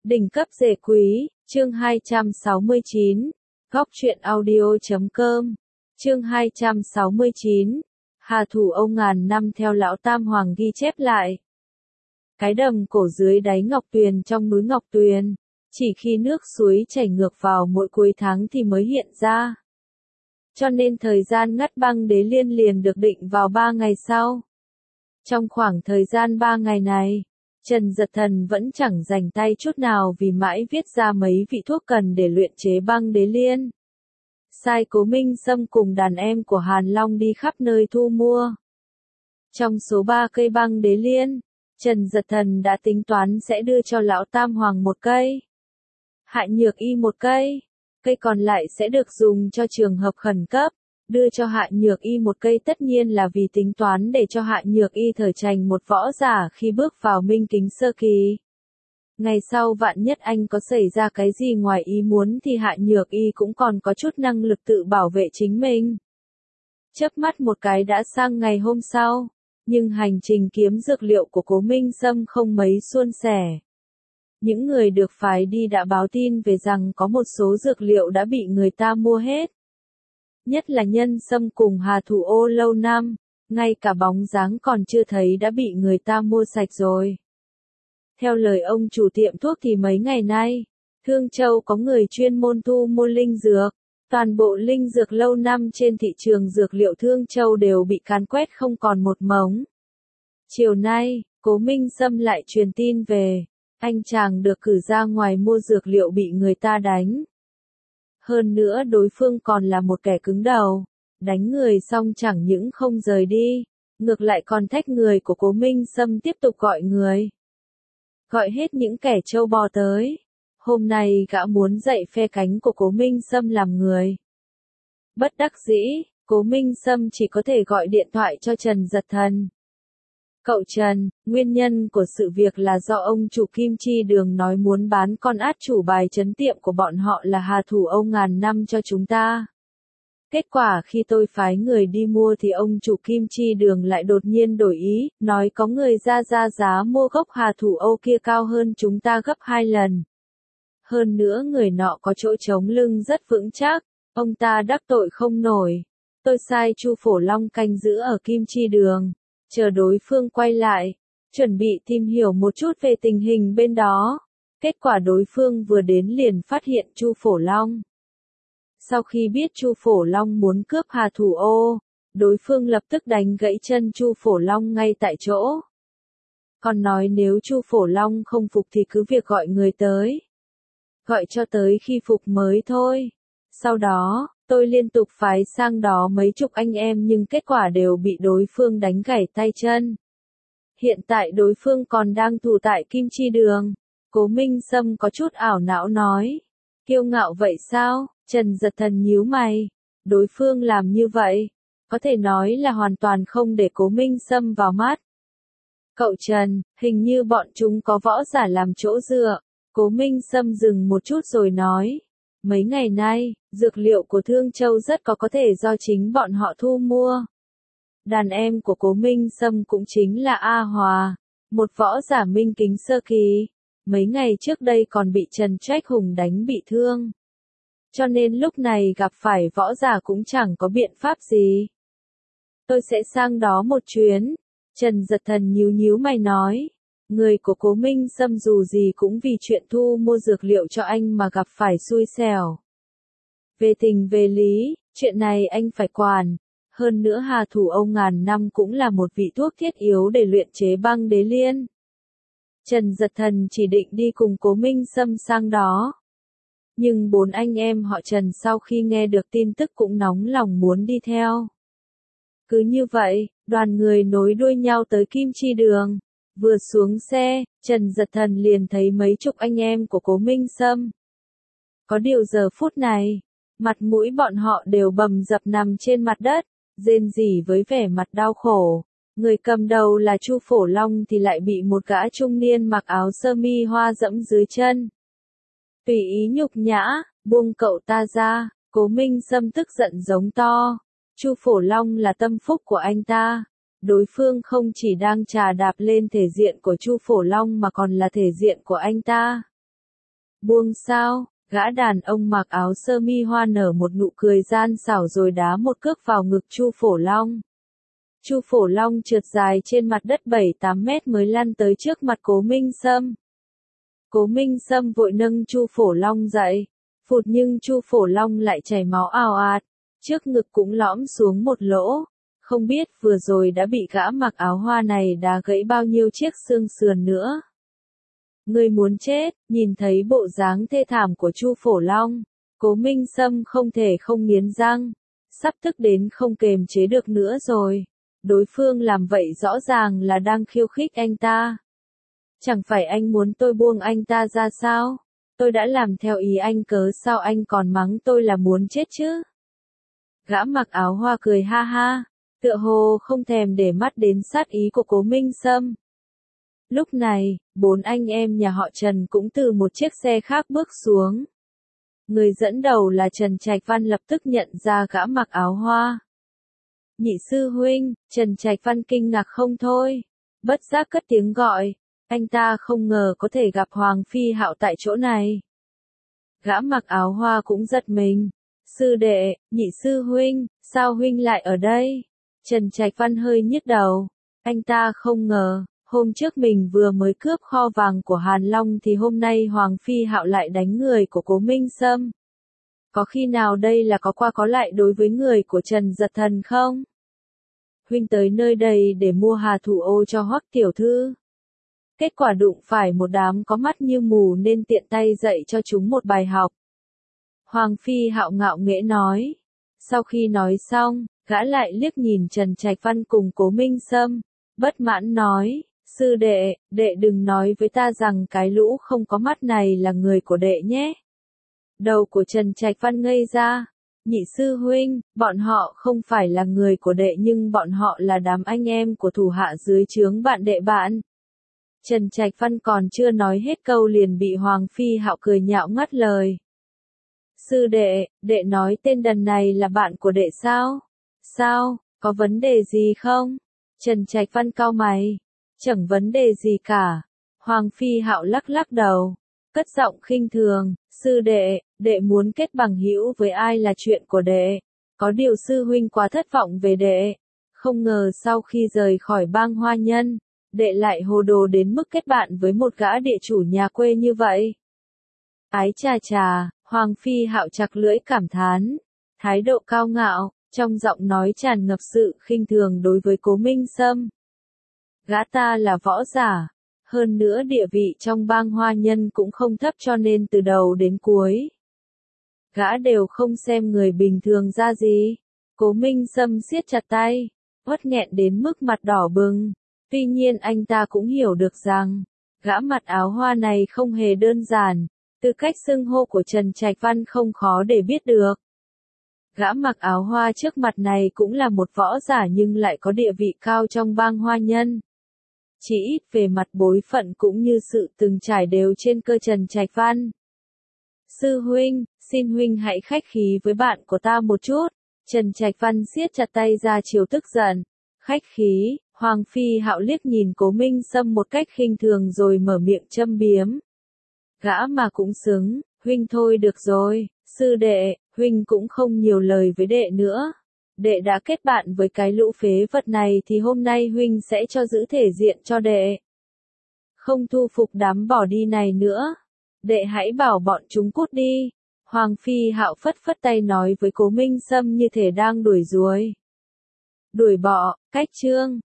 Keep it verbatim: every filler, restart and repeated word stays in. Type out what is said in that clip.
Đỉnh cấp rể quý, chương hai trăm sáu mươi chín, góc truyện audio chấm com, chương hai trăm sáu mươi chín, Hà Thủ Âu ngàn năm theo lão Tam Hoàng ghi chép lại. Cái đầm cổ dưới đáy Ngọc Tuyền trong núi Ngọc Tuyền, chỉ khi nước suối chảy ngược vào mỗi cuối tháng thì mới hiện ra. Cho nên thời gian ngắt băng đế liên liền được định vào ba ngày sau. Trong khoảng thời gian ba ngày này, Trần Giật Thần vẫn chẳng dành tay chút nào vì mãi viết ra mấy vị thuốc cần để luyện chế băng đế liên. Sai Cố Minh Sâm cùng đàn em của Hàn Long đi khắp nơi thu mua. Trong số ba cây băng đế liên, Trần Giật Thần đã tính toán sẽ đưa cho lão Tam Hoàng một cây, Hạ Nhược Y một cây, cây còn lại sẽ được dùng cho trường hợp khẩn cấp. Đưa cho Hạ Nhược Y một cây tất nhiên là vì tính toán để cho Hạ Nhược Y trở thành một võ giả khi bước vào minh kính sơ kỳ. Ngày sau vạn nhất anh có xảy ra cái gì ngoài ý muốn thì Hạ Nhược Y cũng còn có chút năng lực tự bảo vệ chính mình. Chớp mắt một cái đã sang ngày hôm sau, nhưng hành trình kiếm dược liệu của Cố Minh Sâm không mấy suôn sẻ. Những người được phái đi đã báo tin về rằng có một số dược liệu đã bị người ta mua hết. Nhất là nhân sâm cùng Hà Thủ Ô lâu năm, ngay cả bóng dáng còn chưa thấy đã bị người ta mua sạch rồi. Theo lời ông chủ tiệm thuốc thì mấy ngày nay, Thương Châu có người chuyên môn thu mua linh dược, toàn bộ linh dược lâu năm trên thị trường dược liệu Thương Châu đều bị càn quét không còn một mống. Chiều nay, Cố Minh Sâm lại truyền tin về, anh chàng được cử ra ngoài mua dược liệu bị người ta đánh. Hơn nữa đối phương còn là một kẻ cứng đầu, đánh người xong chẳng những không rời đi, ngược lại còn thách người của Cố Minh Sâm tiếp tục gọi người. Gọi hết những kẻ trâu bò tới. Hôm nay gã muốn dạy phe cánh của Cố Minh Sâm làm người. Bất đắc dĩ, Cố Minh Sâm chỉ có thể gọi điện thoại cho Trần Giật Thần. Cậu Trần, nguyên nhân của sự việc là do ông chủ Kim Chi Đường nói muốn bán con át chủ bài trấn tiệm của bọn họ là Hà Thủ Âu ngàn năm cho chúng ta. Kết quả khi tôi phái người đi mua thì ông chủ Kim Chi Đường lại đột nhiên đổi ý, nói có người ra ra giá mua gốc Hà Thủ Âu kia cao hơn chúng ta gấp hai lần. Hơn nữa người nọ có chỗ chống lưng rất vững chắc, ông ta đắc tội không nổi. Tôi sai Chu Phổ Long canh giữ ở Kim Chi Đường, chờ đối phương quay lại, chuẩn bị tìm hiểu một chút về tình hình bên đó. Kết quả đối phương vừa đến liền phát hiện Chu Phổ Long. Sau khi biết Chu Phổ Long muốn cướp Hà Thủ Ô, đối phương lập tức đánh gãy chân Chu Phổ Long ngay tại chỗ. Còn nói nếu Chu Phổ Long không phục thì cứ việc gọi người tới. Gọi cho tới khi phục mới thôi. Sau đó, tôi liên tục phái sang đó mấy chục anh em nhưng kết quả đều bị đối phương đánh gãy tay chân. Hiện tại đối phương còn đang tù tại Kim Chi Đường. Cố Minh Sâm có chút ảo não nói. Kiêu ngạo vậy sao? Trần Giật Thần nhíu mày. Đối phương làm như vậy, có thể nói là hoàn toàn không để Cố Minh Sâm vào mắt. Cậu Trần, hình như bọn chúng có võ giả làm chỗ dựa. Cố Minh Sâm dừng một chút rồi nói. Mấy ngày nay, dược liệu của Thương Châu rất có có thể do chính bọn họ thu mua. Đàn em của Cố Minh Sâm cũng chính là A Hòa, một võ giả minh kính sơ kỳ. Mấy ngày trước đây còn bị Trần Trách Hùng đánh bị thương. Cho nên lúc này gặp phải võ giả cũng chẳng có biện pháp gì. Tôi sẽ sang đó một chuyến. Trần Giật Thần nhíu nhíu mày nói. Người của Cố Minh Sâm dù gì cũng vì chuyện thu mua dược liệu cho anh mà gặp phải xui xẻo. Về tình về lý, chuyện này anh phải quản. Hơn nữa Hà Thủ Âu ngàn năm cũng là một vị thuốc thiết yếu để luyện chế băng đế liên. Trần Giật Thần chỉ định đi cùng Cố Minh Sâm sang đó. Nhưng bốn anh em họ Trần sau khi nghe được tin tức cũng nóng lòng muốn đi theo. Cứ như vậy, đoàn người nối đuôi nhau tới Kim Chi Đường. Vừa xuống xe, Trần Giật Thần liền thấy mấy chục anh em của Cố Minh Sâm. Có điều giờ phút này, mặt mũi bọn họ đều bầm dập nằm trên mặt đất, rên rỉ với vẻ mặt đau khổ. Người cầm đầu là Chu Phổ Long thì lại bị một gã trung niên mặc áo sơ mi hoa dẫm dưới chân. Tùy ý nhục nhã, buông cậu ta ra, Cố Minh Sâm tức giận giống to. Chu Phổ Long là tâm phúc của anh ta. Đối phương không chỉ đang trà đạp lên thể diện của Chu Phổ Long mà còn là thể diện của anh ta. Buông sao? Gã đàn ông mặc áo sơ mi hoa nở một nụ cười gian xảo rồi đá một cước vào ngực Chu Phổ Long. Chu Phổ Long trượt dài trên mặt đất bảy tám mét mới lăn tới trước mặt Cố Minh Sâm. Cố Minh Sâm vội nâng Chu Phổ Long dậy. Phụt, nhưng Chu Phổ Long lại chảy máu ào ạt, trước ngực cũng lõm xuống một lỗ. Không biết vừa rồi đã bị gã mặc áo hoa này đá gãy bao nhiêu chiếc xương sườn nữa. Người muốn chết, nhìn thấy bộ dáng thê thảm của Chu Phổ Long, Cố Minh Sâm không thể không nghiến răng, sắp tức đến không kềm chế được nữa rồi. Đối phương làm vậy rõ ràng là đang khiêu khích anh ta. Chẳng phải anh muốn tôi buông anh ta ra sao? Tôi đã làm theo ý anh, cớ sao anh còn mắng tôi là muốn chết chứ? Gã mặc áo hoa cười ha ha, tựa hồ không thèm để mắt đến sát ý của Cố Minh Sâm. Lúc này, bốn anh em nhà họ Trần cũng từ một chiếc xe khác bước xuống. Người dẫn đầu là Trần Trạch Văn lập tức nhận ra gã mặc áo hoa. Nhị sư huynh, Trần Trạch Văn kinh ngạc không thôi, bất giác cất tiếng gọi, anh ta không ngờ có thể gặp Hoàng Phi Hạo tại chỗ này. Gã mặc áo hoa cũng giật mình, sư đệ, nhị sư huynh, sao huynh lại ở đây? Trần Trạch Văn hơi nhức đầu, anh ta không ngờ, hôm trước mình vừa mới cướp kho vàng của Hàn Long thì hôm nay Hoàng Phi Hạo lại đánh người của Cố Minh Sâm. Có khi nào đây là có qua có lại đối với người của Trần Giật Thần không? Huynh tới nơi đây để mua hà thủ ô cho Hoắc tiểu thư. Kết quả đụng phải một đám có mắt như mù nên tiện tay dạy cho chúng một bài học. Hoàng Phi Hạo ngạo nghễ nói. Sau khi nói xong, gã lại liếc nhìn Trần Trạch Văn cùng Cố Minh Sâm, bất mãn nói, sư đệ, đệ đừng nói với ta rằng cái lũ không có mắt này là người của đệ nhé. Đầu của Trần Trạch Văn ngây ra, nhị sư huynh, bọn họ không phải là người của đệ nhưng bọn họ là đám anh em của thủ hạ dưới trướng bạn đệ bạn. Trần Trạch Văn còn chưa nói hết câu liền bị Hoàng Phi Hạo cười nhạo ngắt lời. Sư đệ, đệ nói tên đần này là bạn của đệ sao? Sao, có vấn đề gì không? Trần Trạch Văn cau mày. Chẳng vấn đề gì cả. Hoàng Phi Hạo lắc lắc đầu, cất giọng khinh thường, sư đệ, đệ muốn kết bằng hữu với ai là chuyện của đệ. Có điều sư huynh quá thất vọng về đệ. Không ngờ sau khi rời khỏi bang Hoa Nhân, đệ lại hồ đồ đến mức kết bạn với một gã địa chủ nhà quê như vậy. Ái chà chà, Hoàng Phi Hạo chặt lưỡi cảm thán, thái độ cao ngạo, trong giọng nói tràn ngập sự khinh thường đối với Cố Minh Sâm. Gã ta là võ giả, hơn nữa địa vị trong bang Hoa Nhân cũng không thấp cho nên từ đầu đến cuối. Gã đều không xem người bình thường ra gì. Cố Minh Sâm siết chặt tay, uất nghẹn đến mức mặt đỏ bừng. Tuy nhiên anh ta cũng hiểu được rằng, gã mặt áo hoa này không hề đơn giản, từ cách xưng hô của Trần Trạch Văn không khó để biết được. Gã mặc áo hoa trước mặt này cũng là một võ giả nhưng lại có địa vị cao trong bang Hoa Nhân. Chỉ ít về mặt bối phận cũng như sự từng trải đều trên cơ Trần Trạch Văn. Sư huynh, xin huynh hãy khách khí với bạn của ta một chút. Trần Trạch Văn siết chặt tay ra chiều tức giận. Khách khí, Hoàng Phi Hạo liếc nhìn Cố Minh Sâm một cách khinh thường rồi mở miệng châm biếm. Gã mà cũng xứng, huynh thôi được rồi, sư đệ, huynh cũng không nhiều lời với đệ nữa. Đệ đã kết bạn với cái lũ phế vật này thì hôm nay huynh sẽ cho giữ thể diện cho đệ. Không thu phục đám bỏ đi này nữa. Đệ hãy bảo bọn chúng cút đi. Hoàng Phi Hạo phất phất tay nói với Cố Minh Sâm như thể đang đuổi ruồi. Đuổi bọ, cách chương.